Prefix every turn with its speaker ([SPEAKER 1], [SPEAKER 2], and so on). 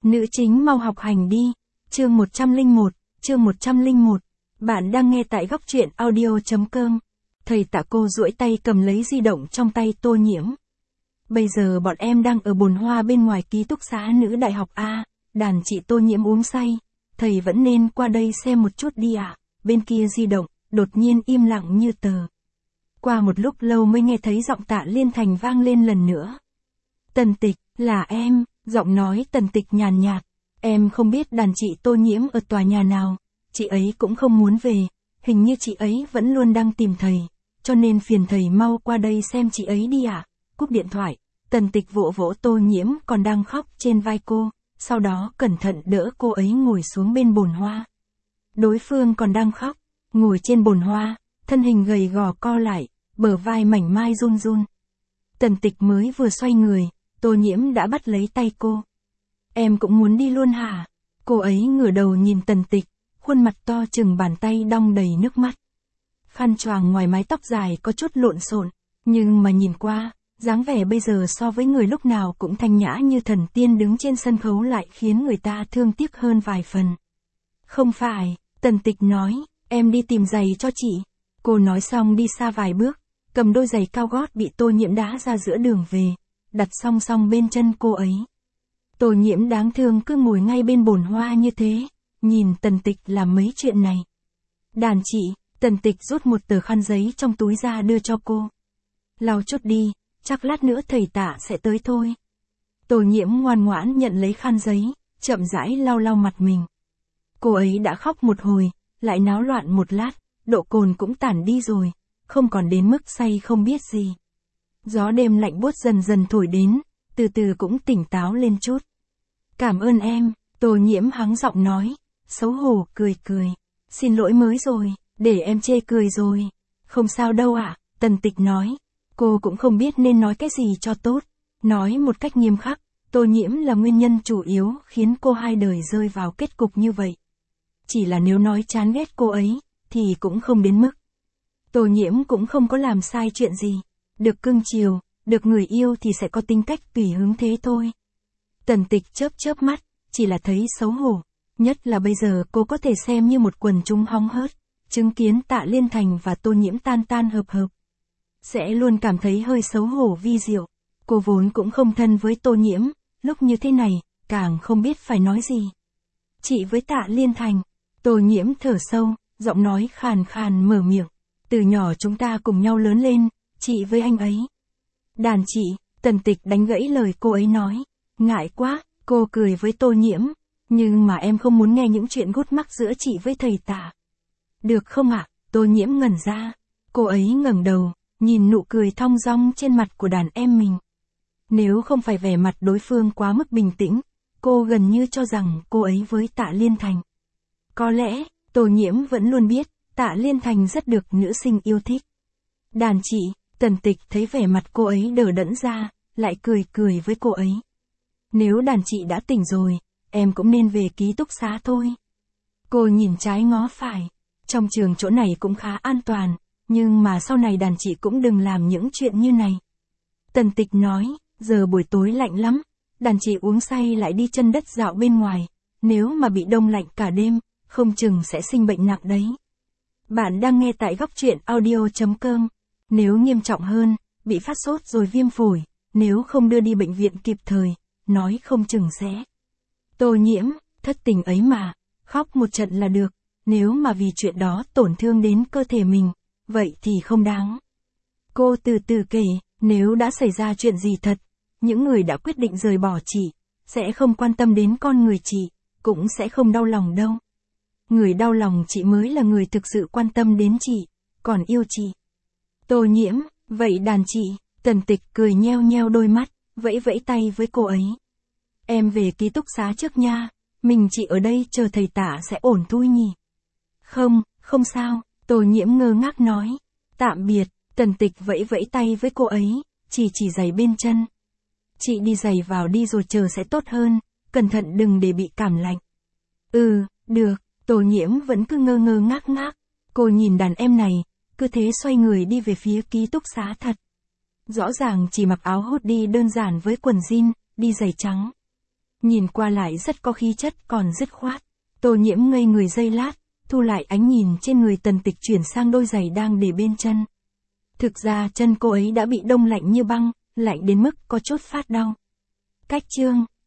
[SPEAKER 1] Nữ chính mau học hành đi. Chương 101, chương 101. Bạn đang nghe tại góc truyện audio.com. Thầy Tạ cô duỗi tay cầm lấy di động trong tay Tô Nhiễm. Bây giờ bọn em đang ở bồn hoa bên ngoài ký túc xá nữ đại học A, đàn chị Tô Nhiễm uống say. Thầy vẫn nên qua đây xem một chút đi ạ. Bên kia di động, đột nhiên im lặng như tờ. Qua một lúc lâu mới nghe thấy giọng Tạ Liên Thành vang lên lần nữa. Tần Tịch, là em, giọng nói Tần Tịch nhàn nhạt. Em không biết đàn chị Tô Nhiễm ở tòa nhà nào, chị ấy cũng không muốn về, hình như chị ấy vẫn luôn đang tìm thầy, cho nên phiền thầy mau qua đây xem chị ấy đi ạ. Cúp điện thoại, Tần Tịch vỗ vỗ Tô Nhiễm còn đang khóc trên vai cô, sau đó cẩn thận đỡ cô ấy ngồi xuống bên bồn hoa. Đối phương còn đang khóc, ngồi trên bồn hoa, thân hình gầy gò co lại, bờ vai mảnh mai run run. Tần Tịch mới vừa xoay người, Tô Nhiễm đã bắt lấy tay cô. Em cũng muốn đi luôn hả? Cô ấy ngửa đầu nhìn Tần Tịch, khuôn mặt to chừng bàn tay đong đầy nước mắt. Khăn choàng ngoài mái tóc dài có chút lộn xộn, nhưng mà nhìn qua, dáng vẻ bây giờ so với người lúc nào cũng thanh nhã như thần tiên đứng trên sân khấu lại khiến người ta thương tiếc hơn vài phần. Không phải, Tần Tịch nói, em đi tìm giày cho chị. Cô nói xong đi xa vài bước, cầm đôi giày cao gót bị Tô Nhiễm đá ra giữa đường về, đặt song song bên chân cô ấy. Tô Nhiễm đáng thương cứ ngồi ngay bên bồn hoa như thế, nhìn Tần Tịch làm mấy chuyện này. Đàn chị, Tần Tịch rút một tờ khăn giấy trong túi ra đưa cho cô. Lau chút đi, chắc lát nữa thầy Tạ sẽ tới thôi. Tô Nhiễm ngoan ngoãn nhận lấy khăn giấy, chậm rãi lau lau mặt mình. Cô ấy đã khóc một hồi, lại náo loạn một lát, độ cồn cũng tản đi rồi, không còn đến mức say không biết gì. Gió đêm lạnh buốt dần dần thổi đến, từ từ cũng tỉnh táo lên chút. Cảm ơn em, Tô Nhiễm hắng giọng nói, xấu hổ cười cười. Xin lỗi mới rồi, để em chê cười rồi. Không sao đâu ạ, Tần Tịch nói. Cô cũng không biết nên nói cái gì cho tốt. Nói một cách nghiêm khắc, Tô Nhiễm là nguyên nhân chủ yếu khiến cô hai đời rơi vào kết cục như vậy. Chỉ là nếu nói chán ghét cô ấy, thì cũng không đến mức. Tô Nhiễm cũng không có làm sai chuyện gì. Được cưng chiều, được người yêu thì sẽ có tính cách tùy hứng thế thôi. Tần Tịch chớp chớp mắt, chỉ là thấy xấu hổ. Nhất là bây giờ cô có thể xem như một quần chúng hóng hớt, chứng kiến Tạ Liên Thành và Tô Nhiễm tan tan hợp hợp. Sẽ luôn cảm thấy hơi xấu hổ vi diệu. Cô vốn cũng không thân với Tô Nhiễm, lúc như thế này, càng không biết phải nói gì. Chị với Tạ Liên Thành, Tô Nhiễm thở sâu, giọng nói khàn khàn mở miệng. Từ nhỏ chúng ta cùng nhau lớn lên, chị với anh ấy. Đàn chị, Tần Tịch đánh gãy lời cô ấy nói. Ngại quá, cô cười với Tô Nhiễm. Nhưng mà em không muốn nghe những chuyện gút mắc giữa chị với thầy Tạ. Được không ạ? Tô Nhiễm ngẩn ra. Cô ấy ngẩng đầu, nhìn nụ cười thong dong trên mặt của đàn em mình. Nếu không phải vẻ mặt đối phương quá mức bình tĩnh, cô gần như cho rằng cô ấy với Tạ Liên Thành. Có lẽ, Tô Nhiễm vẫn luôn biết, Tạ Liên Thành rất được nữ sinh yêu thích. Đàn chị, Tần Tịch thấy vẻ mặt cô ấy đờ đẫn ra, lại cười cười với cô ấy. Nếu đàn chị đã tỉnh rồi, em cũng nên về ký túc xá thôi. Cô nhìn trái ngó phải. Trong trường chỗ này cũng khá an toàn, nhưng mà sau này đàn chị cũng đừng làm những chuyện như này. Tần Tịch nói, giờ buổi tối lạnh lắm, đàn chị uống say lại đi chân đất dạo bên ngoài, nếu mà bị đông lạnh cả đêm, không chừng sẽ sinh bệnh nặng đấy. Bạn đang nghe tại góc truyện audio.com. Nếu nghiêm trọng hơn, bị phát sốt rồi viêm phổi, nếu không đưa đi bệnh viện kịp thời, nói không chừng sẽ. Tô Nhiễm, thất tình ấy mà, khóc một trận là được, nếu mà vì chuyện đó tổn thương đến cơ thể mình, vậy thì không đáng. Cô từ từ kể, nếu đã xảy ra chuyện gì thật, những người đã quyết định rời bỏ chị, sẽ không quan tâm đến con người chị, cũng sẽ không đau lòng đâu. Người đau lòng chị mới là người thực sự quan tâm đến chị, còn yêu chị. Tô Nhiễm, vậy đàn chị, Tần Tịch cười nheo nheo đôi mắt, vẫy vẫy tay với cô ấy. Em về ký túc xá trước nha, mình chị ở đây chờ thầy Tạ sẽ ổn thôi nhỉ. Không, không sao, Tô Nhiễm ngơ ngác nói. Tạm biệt, Tần Tịch vẫy vẫy tay với cô ấy, chỉ giày bên chân. Chị đi giày vào đi rồi chờ sẽ tốt hơn, cẩn thận đừng để bị cảm lạnh. Được, Tô Nhiễm vẫn cứ ngơ ngơ ngác ngác. Cô nhìn đàn em này, cứ thế xoay người đi về phía ký túc xá thật. Rõ ràng chỉ mặc áo hoodie đơn giản với quần jean, đi giày trắng. Nhìn qua lại rất có khí chất còn dứt khoát. Tô Nhiễm ngây người giây lát, thu lại ánh nhìn trên người Tần Tịch chuyển sang đôi giày đang để bên chân. Thực ra chân cô ấy đã bị đông lạnh như băng, lạnh đến mức có chút phát đau. Cách chương